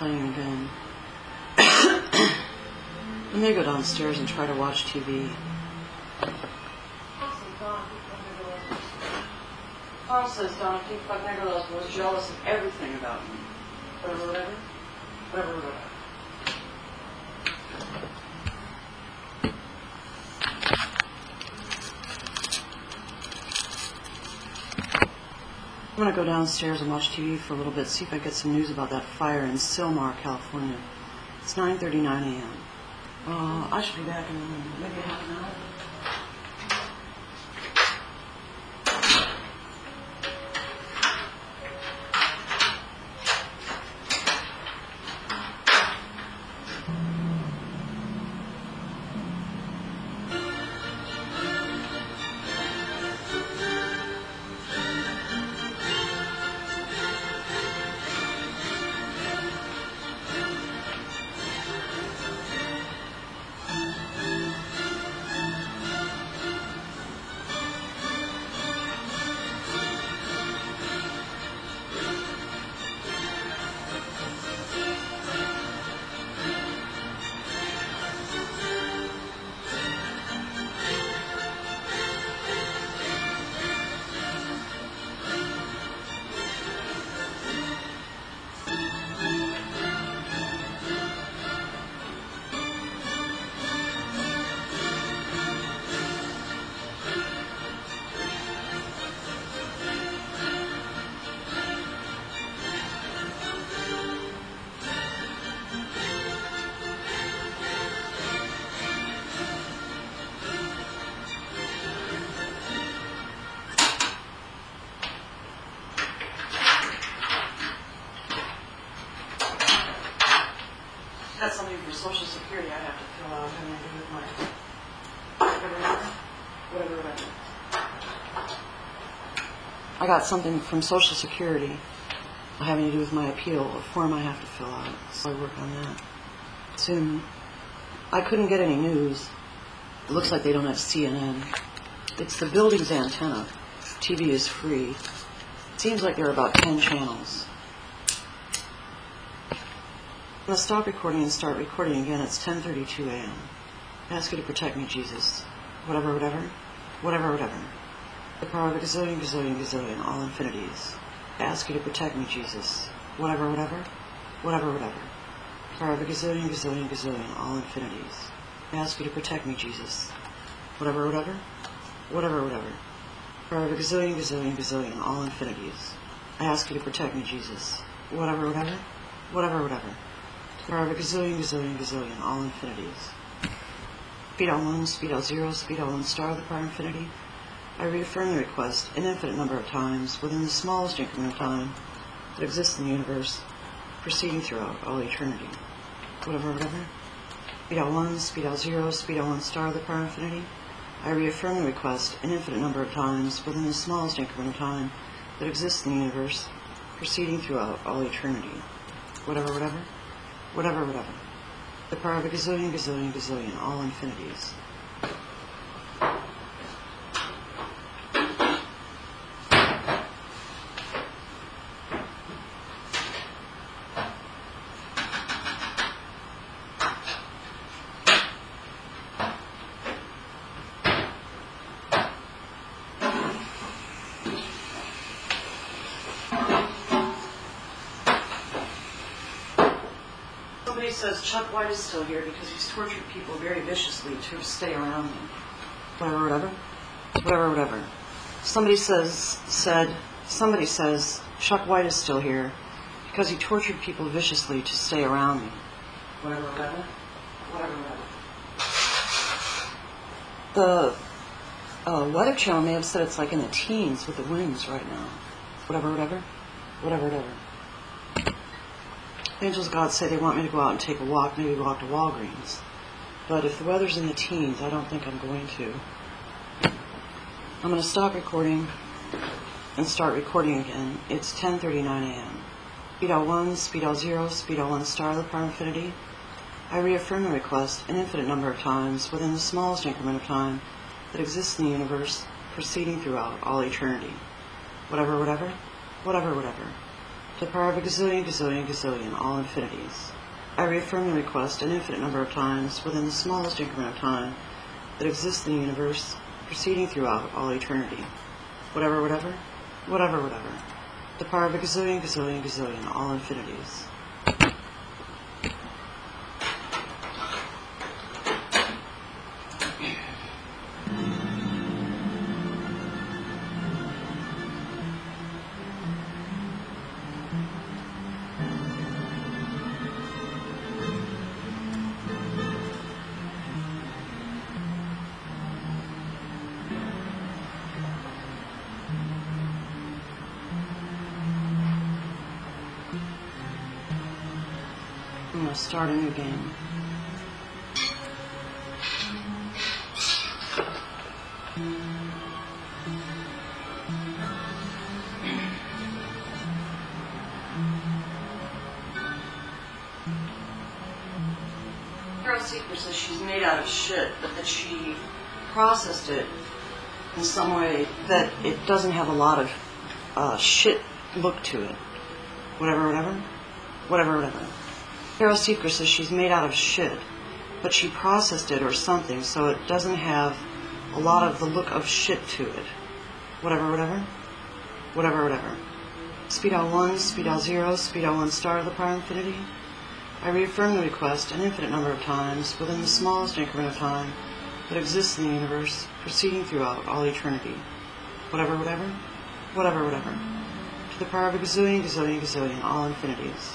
playing again. I'm going to go downstairs and try to watch TV. Tom says Donna Pink Negros was jealous of everything about me. Whatever. I'm going to go downstairs and watch TV for a little bit, see if I get some news about that fire in Sylmar, California. It's 9:39 a.m. I should be back in maybe half an hour. That's something for Social Security I have to fill out having to do with my whatever. I got something from Social Security having to do with my appeal, a form I have to fill out, so I work on that soon. I couldn't get any news. It looks like they don't have CNN. It's the building's antenna. TV is free. It seems like there are about 10 channels. I'm going to stop recording and start recording again. It's 10:32 a.m. I ask you to protect me, Jesus. Whatever. The power of a gazillion, all infinities. I ask you to protect me, Jesus. Whatever. Power of a gazillion, all infinities. I ask you to protect me, Jesus. Whatever. Power of a gazillion, all infinities. I ask you to protect me, Jesus. Whatever. Power of a gazillion, all infinities. Speed all 1, speed all 0, speed all 1 star of the power infinity. I reaffirm the request an infinite number of times within the smallest increment of time that exists in the universe, proceeding throughout all eternity. Whatever. Speed all 1, speed all 0, speed all 1 star of the power infinity. I reaffirm the request an infinite number of times within the smallest increment of time that exists in the universe, proceeding throughout all eternity. Whatever. The power of a gazillion, all infinities. Somebody says Chuck White is still here because he's tortured people very viciously to stay around him. Whatever. Somebody says Chuck White is still here because he tortured people viciously to stay around me. Whatever. The Weather Channel may have said it's like in the teens with the winds right now. Whatever. Angels of God say they want me to go out and take a walk, maybe walk to Walgreens. But if the weather's in the teens, I don't think I'm going to. I'm going to stop recording and start recording again. It's 10:39 a.m. Speed all 1, speed all 0, speed all 1 star of the power infinity. I reaffirm the request an infinite number of times within the smallest increment of time that exists in the universe, proceeding throughout all eternity. Whatever. to the power of a gazillion, gazillion, gazillion, all infinities. I reaffirm the request an infinite number of times within the smallest increment of time that exists in the universe, proceeding throughout all eternity. Whatever, whatever, whatever, whatever. The power of a gazillion, gazillion, gazillion, all infinities. I'm going to start a new game. Carol Seeker says she's made out of shit, but that she processed it in some way that it doesn't have a lot of shit look to it. Whatever, whatever. Whatever, whatever. Carol Seeker says she's made out of shit, but she processed it or something, so it doesn't have a lot of the look of shit to it. Whatever, whatever. Whatever, whatever. Speed L1, Speed L0, Speed L1 star of the power infinity. I reaffirm the request an infinite number of times within the smallest increment of time that exists in the universe, proceeding throughout all eternity. Whatever, whatever. Whatever, whatever. To the power of a gazillion, gazillion, gazillion, all infinities.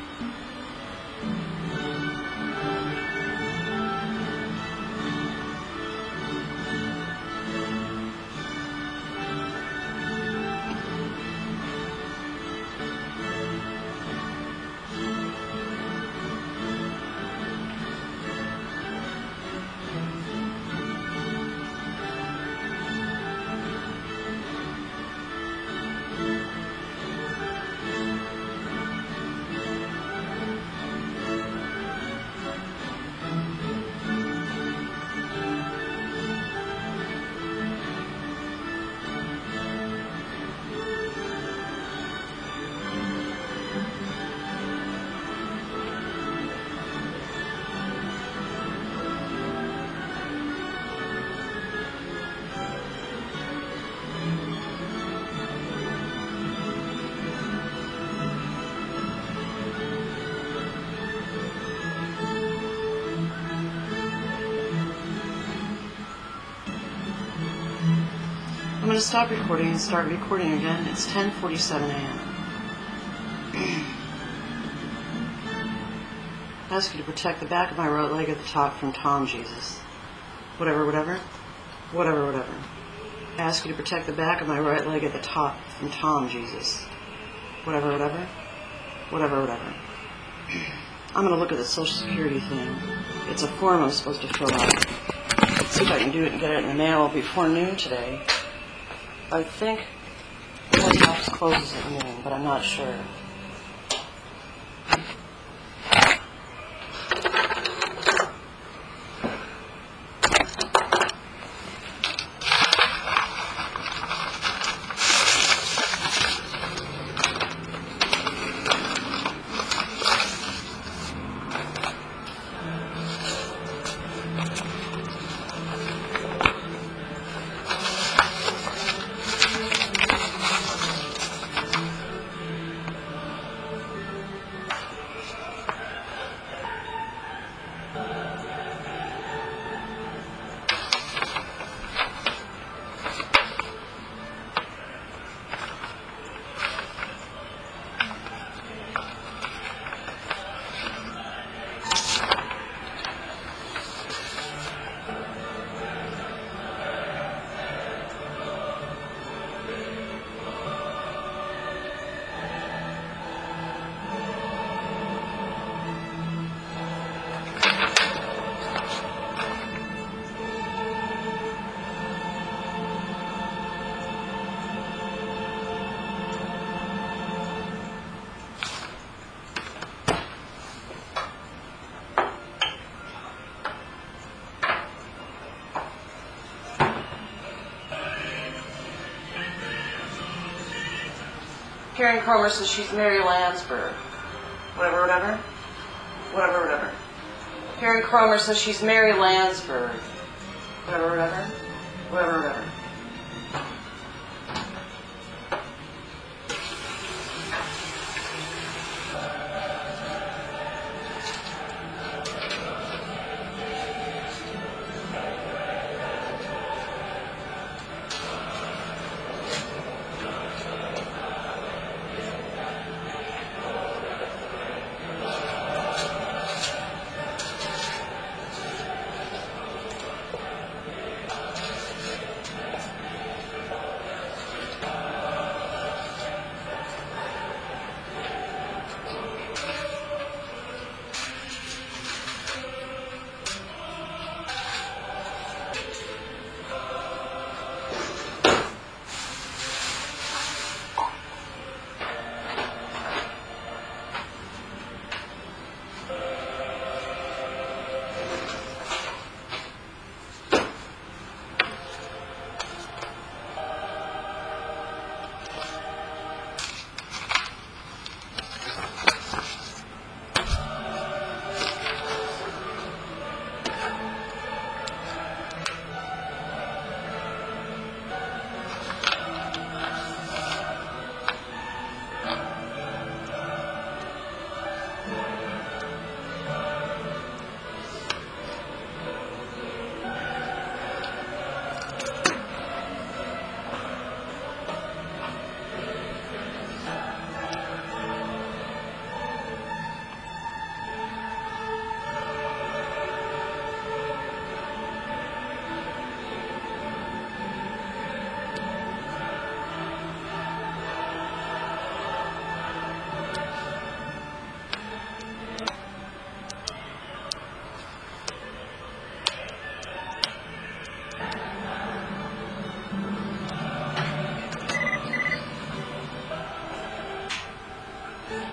I'm going to stop recording and start recording again. It's 10:47 a.m. I ask you to protect the back of my right leg at the top from Tom Jesus. Whatever, whatever. Whatever, whatever. I ask you to protect the back of my right leg at the top from Tom Jesus. Whatever, whatever. Whatever, whatever. I'm going to look at the Social Security thing. It's a form I'm supposed to fill out. Let's see if I can do it and get it in the mail before noon today. I think the post office closes at noon, but I'm not sure. Karen Cromer says she's Mary Landsberg. Whatever, whatever. Whatever, whatever. Karen Cromer says she's Mary Landsberg. Whatever, whatever. Whatever, whatever.